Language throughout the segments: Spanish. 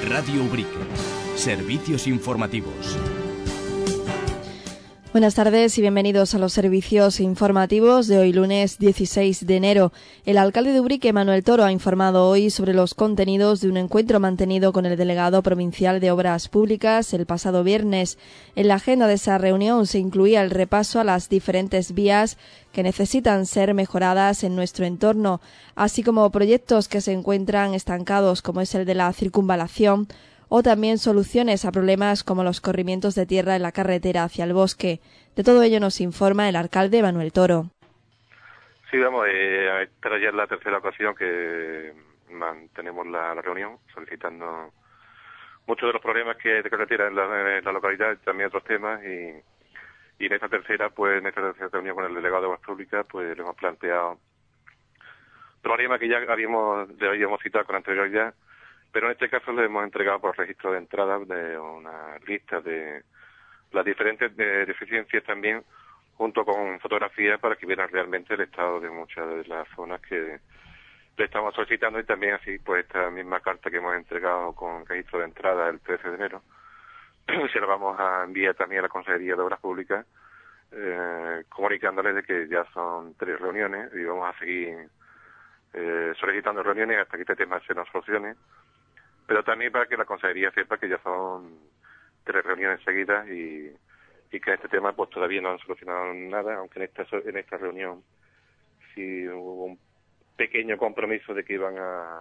Radio Ubrique. Servicios informativos. Buenas tardes y bienvenidos a los servicios informativos de hoy lunes 16 de enero. El alcalde de Ubrique, Manuel Toro, ha informado hoy sobre los contenidos de un encuentro mantenido con el delegado provincial de Obras Públicas el pasado viernes. En la agenda de esa reunión se incluía el repaso a las diferentes vías que necesitan ser mejoradas en nuestro entorno, así como proyectos que se encuentran estancados, como es el de la circunvalación, o también soluciones a problemas como los corrimientos de tierra en la carretera hacia el bosque. De todo ello nos informa el alcalde Manuel Toro. Sí, vamos, esta ya es la tercera ocasión que mantenemos la reunión, solicitando muchos de los problemas que hay de carretera en la localidad, también otros temas, y en esta tercera reunión con el delegado de Obras Públicas, pues le hemos planteado problemas que ya habíamos citado con anterioridad, pero en este caso le hemos entregado por registro de entrada de una lista de las diferentes deficiencias también, junto con fotografías para que vieran realmente el estado de muchas de las zonas que le estamos solicitando, y también así pues esta misma carta que hemos entregado con registro de entrada el 13 de enero, se la vamos a enviar también a la Consejería de Obras Públicas, comunicándoles de que ya son 3 reuniones y vamos a seguir solicitando reuniones hasta que este tema se nos solucione, pero también para que la Consejería sepa que ya son 3 reuniones seguidas y que este tema pues todavía no han solucionado nada, aunque en esta reunión sí hubo un pequeño compromiso de que iban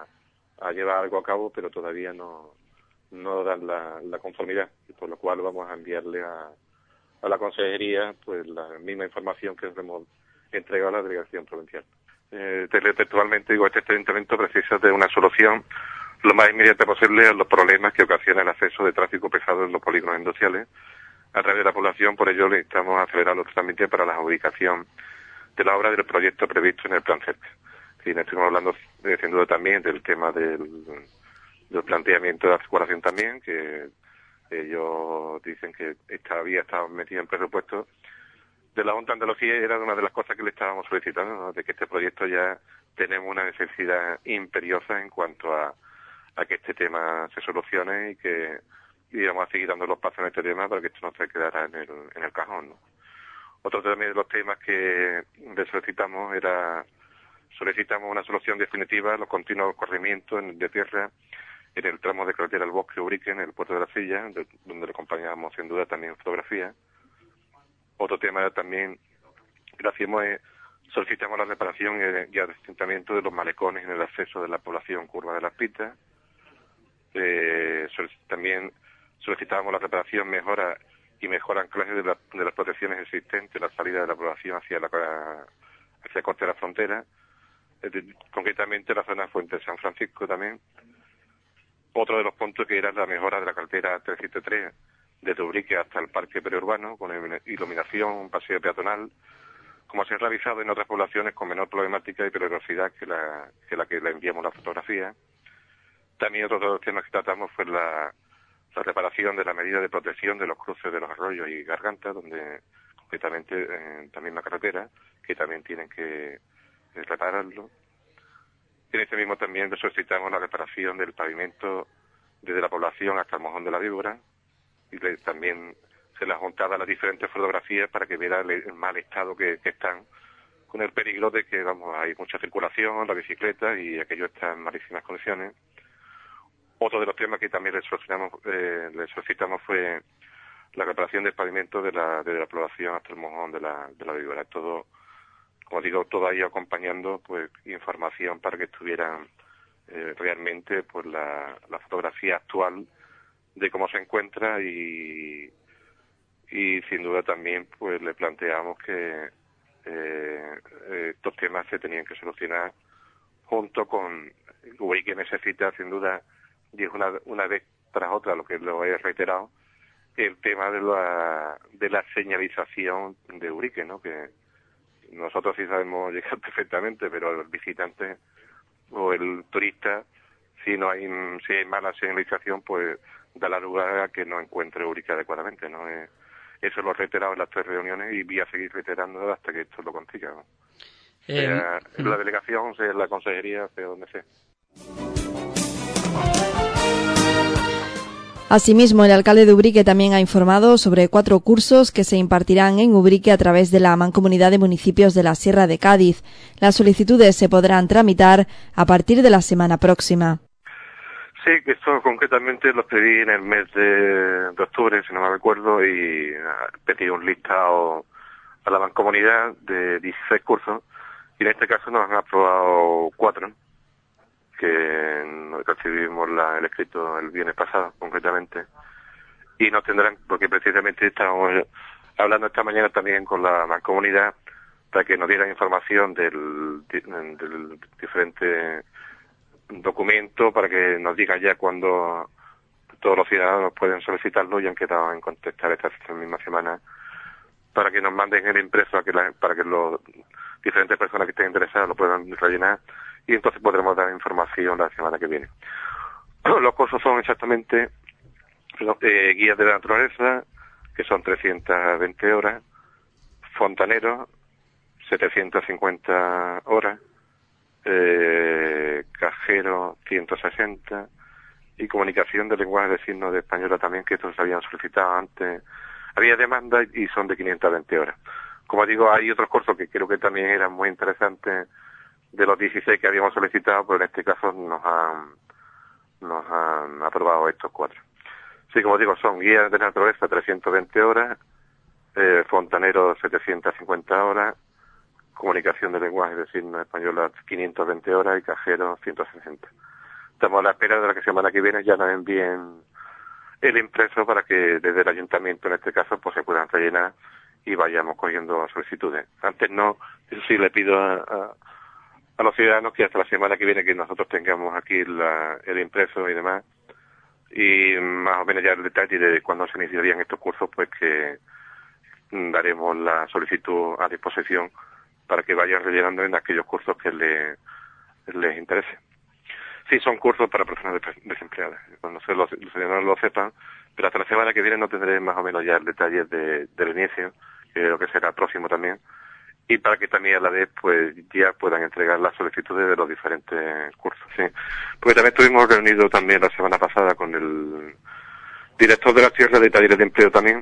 a llevar algo a cabo, pero todavía no dan la conformidad, y por lo cual vamos a enviarle a la Consejería pues la misma información que hemos entregado a la Delegación Provincial. Textualmente digo, este ayuntamiento precisa de una solución lo más inmediata posible a los problemas que ocasiona el acceso de tráfico pesado en los polígonos industriales a través de la población. Por ello le instamos a acelerar los trámites para la ubicación de la obra del proyecto previsto en el plan CERC. Sí, estamos hablando sin duda también del tema del planteamiento de la circulación también, que ellos dicen que esta vía estaba metida en presupuesto de la Junta de Andalucía, y era una de las cosas que le estábamos solicitando, ¿no? De que este proyecto ya tenemos una necesidad imperiosa en cuanto a que este tema se solucione y vamos a seguir dando los pasos en este tema para que esto no se quedara en el cajón, ¿no? Otro también de los temas que le solicitamos una solución definitiva a los continuos corrimientos de tierra en el tramo de carretera al Bosque Ubrique, en el puerto de la Silla, donde le acompañamos sin duda también fotografía. Otro tema también que hacemos es solicitamos la reparación y adestintamiento de los malecones en el acceso de la población Curva de las Pitas. También solicitamos la reparación, mejora anclaje de las protecciones existentes en la salida de la población hacia Costa de la Frontera, concretamente la zona de Fuente de San Francisco también. Otro de los puntos que era la mejora de la carretera 373 desde Ubrique hasta el parque periurbano, con iluminación, un paseo peatonal, como se ha realizado en otras poblaciones con menor problemática y peligrosidad que la que le enviamos la fotografía. También otro de los temas que tratamos fue la reparación de la medida de protección de los cruces de los arroyos y gargantas, donde concretamente también la carretera, que también tienen que repararlo. En este mismo también solicitamos la reparación del pavimento desde la población hasta el Mojón de la Víbora, y también se les juntaba las diferentes fotografías para que viera el mal estado que están, con el peligro de que hay mucha circulación, la bicicleta, y aquello está en malísimas condiciones. Otro de los temas que también le solicitamos fue la reparación del pavimento de la población hasta el Mojón de la Víbora. Todo, como digo, todo ahí acompañando pues información para que estuvieran realmente pues la fotografía actual de cómo se encuentra, y sin duda también pues le planteamos que estos temas se tenían que solucionar junto con Ubrique, que necesita sin duda, y es una vez tras otra lo que lo he reiterado, el tema de la señalización de Ubrique, ¿no? Que nosotros sí sabemos llegar perfectamente, pero el visitante o el turista, si hay mala señalización, pues da la lugar a que no encuentre Ubrique adecuadamente, ¿no? Eso lo he reiterado en las 3 reuniones y voy a seguir reiterando hasta que esto lo consiga, ¿no? Sea en la delegación, sea en la consejería, sea donde sea. Asimismo, el alcalde de Ubrique también ha informado sobre 4 cursos que se impartirán en Ubrique a través de la Mancomunidad de Municipios de la Sierra de Cádiz. Las solicitudes se podrán tramitar a partir de la semana próxima. Sí, esto concretamente lo pedí en el mes de octubre, si no me recuerdo, y pedí un listado a la Mancomunidad de 16 cursos, y en este caso nos han aprobado 4. Que recibimos el escrito el viernes pasado, concretamente, y nos tendrán, porque precisamente estamos hablando esta mañana también con la mancomunidad para que nos dieran información del diferente documento, para que nos digan ya cuándo todos los ciudadanos pueden solicitarlo, y han quedado en contestar esta misma semana para que nos manden el impreso para que las diferentes personas que estén interesadas lo puedan rellenar, y entonces podremos dar información la semana que viene. Los cursos son exactamente guías de la naturaleza, que son 320 horas, fontaneros, 750 horas, cajero, 160, y comunicación de lenguaje de signos de española también, que estos se habían solicitado antes. Había demanda y son de 520 horas. Como digo, hay otros cursos que creo que también eran muy interesantes de los 16 que habíamos solicitado, pero en este caso nos han aprobado estos 4. Sí, como digo, son guías de naturaleza 320 horas, fontanero 750 horas, comunicación de lenguaje de signos española 520 horas y cajero 160. Estamos a la espera de la semana que viene ya nos envíen el impreso para que desde el ayuntamiento, en este caso, pues se puedan rellenar y vayamos cogiendo solicitudes. Antes no, eso sí le pido a los ciudadanos que hasta la semana que viene que nosotros tengamos aquí el impreso y demás, y más o menos ya el detalle de cuándo se iniciarían estos cursos, pues que daremos la solicitud a disposición para que vayan rellenando en aquellos cursos que les interese. Sí, son cursos para personas desempleadas, cuando los ciudadanos lo sepan, pero hasta la semana que viene no tendré más o menos ya el detalle del inicio, que creo que será próximo también, y para que también a la vez pues ya puedan entregar las solicitudes de los diferentes cursos, sí. Porque también estuvimos reunidos también la semana pasada con el director de la Sierra de Talleres de Empleo también,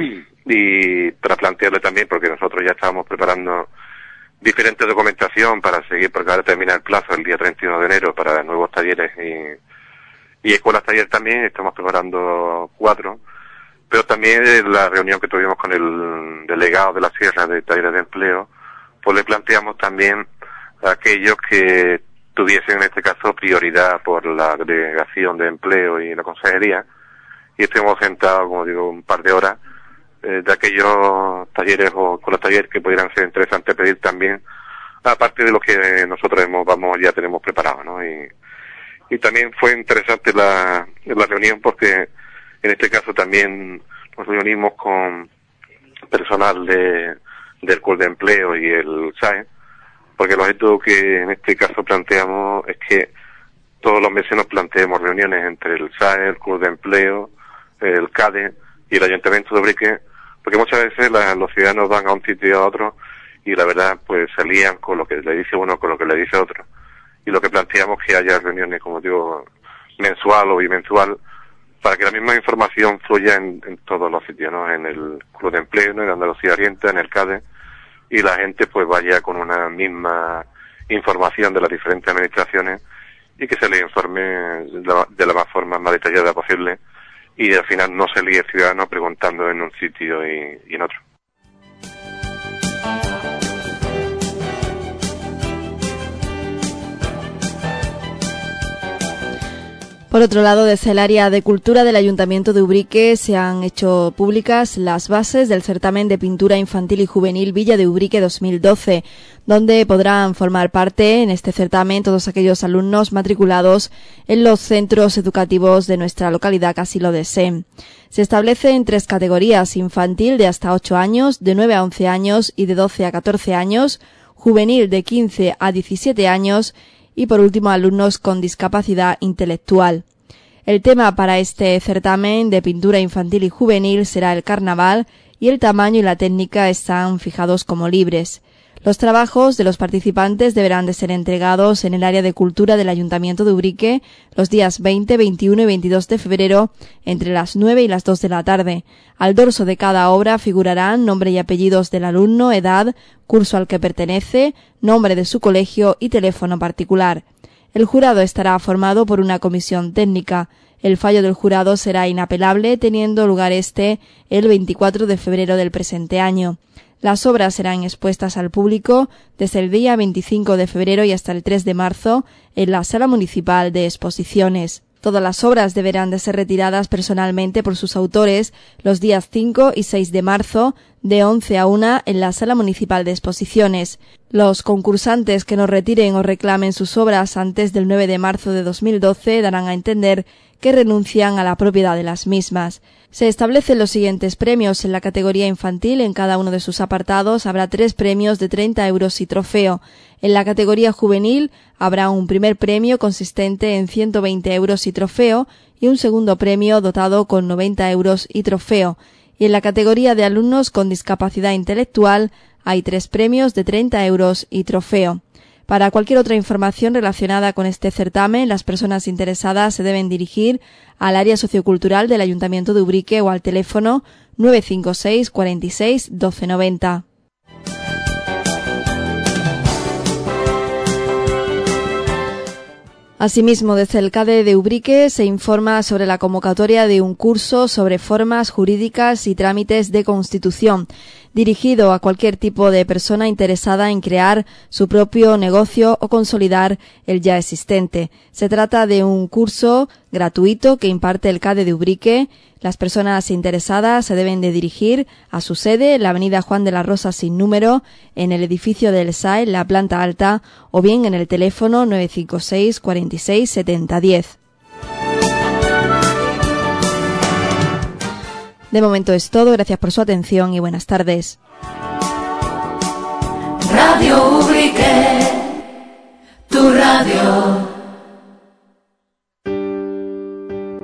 y para plantearle también, porque nosotros ya estábamos preparando diferente documentación para seguir, porque ahora termina el plazo el día 31 de enero para nuevos talleres y escuelas talleres también, estamos preparando 4, pero también en la reunión que tuvimos con el delegado de la Sierra de Talleres de Empleo, pues le planteamos también a aquellos que tuviesen en este caso prioridad por la agregación de empleo y la consejería, y estuvimos sentados, como digo, un par de horas, de aquellos talleres o con los talleres que pudieran ser interesantes pedir también, aparte de lo que nosotros ya tenemos preparado, ¿no? Y también fue interesante la reunión porque en este caso también nos reunimos con personal del CUR de Empleo y el SAE, porque el objetivo que en este caso planteamos es que todos los meses nos planteemos reuniones entre el SAE, el CUR de Empleo, el CADE y el Ayuntamiento de Ubrique, porque muchas veces los ciudadanos van a un sitio y a otro y la verdad pues se lían con lo que le dice uno con lo que le dice otro. Y lo que planteamos es que haya reuniones, como digo, mensual o bimensual, para que la misma información fluya en todos los sitios, ¿no? En el Club de Empleo, ¿no? En Andalucía Oriente, en el CADE, y la gente pues vaya con una misma información de las diferentes administraciones y que se les informe de la forma más detallada posible, y al final no se líe el ciudadano preguntando en un sitio y en otro. Por otro lado, desde el área de cultura del Ayuntamiento de Ubrique se han hecho públicas las bases del certamen de pintura infantil y juvenil Villa de Ubrique 2012, donde podrán formar parte en este certamen todos aquellos alumnos matriculados en los centros educativos de nuestra localidad que así lo deseen. Se establece en 3 categorías: infantil de hasta 8 años, de 9 a 11 años y de 12 a 14 años, juvenil de 15 a 17 años y por último alumnos con discapacidad intelectual. El tema para este certamen de pintura infantil y juvenil será el carnaval y el tamaño y la técnica están fijados como libres. Los trabajos de los participantes deberán de ser entregados en el área de cultura del Ayuntamiento de Ubrique los días 20, 21 y 22 de febrero entre las 9 y las 2 de la tarde. Al dorso de cada obra figurarán nombre y apellidos del alumno, edad, curso al que pertenece, nombre de su colegio y teléfono particular. El jurado estará formado por una comisión técnica. El fallo del jurado será inapelable, teniendo lugar el 24 de febrero del presente año. Las obras serán expuestas al público desde el día 25 de febrero y hasta el 3 de marzo en la Sala Municipal de Exposiciones. Todas las obras deberán de ser retiradas personalmente por sus autores los días 5 y 6 de marzo de 11 a 1 en la Sala Municipal de Exposiciones. Los concursantes que no retiren o reclamen sus obras antes del 9 de marzo de 2012 darán a entender que renuncian a la propiedad de las mismas. Se establecen los siguientes premios. En la categoría infantil, en cada uno de sus apartados, habrá 3 premios de 30 euros y trofeo. En la categoría juvenil habrá un primer premio consistente en 120 euros y trofeo y un segundo premio dotado con 90 euros y trofeo. Y en la categoría de alumnos con discapacidad intelectual hay 3 premios de 30 euros y trofeo. Para cualquier otra información relacionada con este certamen, las personas interesadas se deben dirigir al área sociocultural del Ayuntamiento de Ubrique o al teléfono 956 46 1290. Asimismo, desde el CADE de Ubrique se informa sobre la convocatoria de un curso sobre formas jurídicas y trámites de constitución, dirigido a cualquier tipo de persona interesada en crear su propio negocio o consolidar el ya existente. Se trata de un curso gratuito que imparte el CADE de Ubrique. Las personas interesadas se deben de dirigir a su sede en la avenida Juan de la Rosa sin número, en el edificio del SAE, en la planta alta, o bien en el teléfono 956 46 70 10. De momento es todo. Gracias por su atención y buenas tardes. Radio Ubrique, tu radio.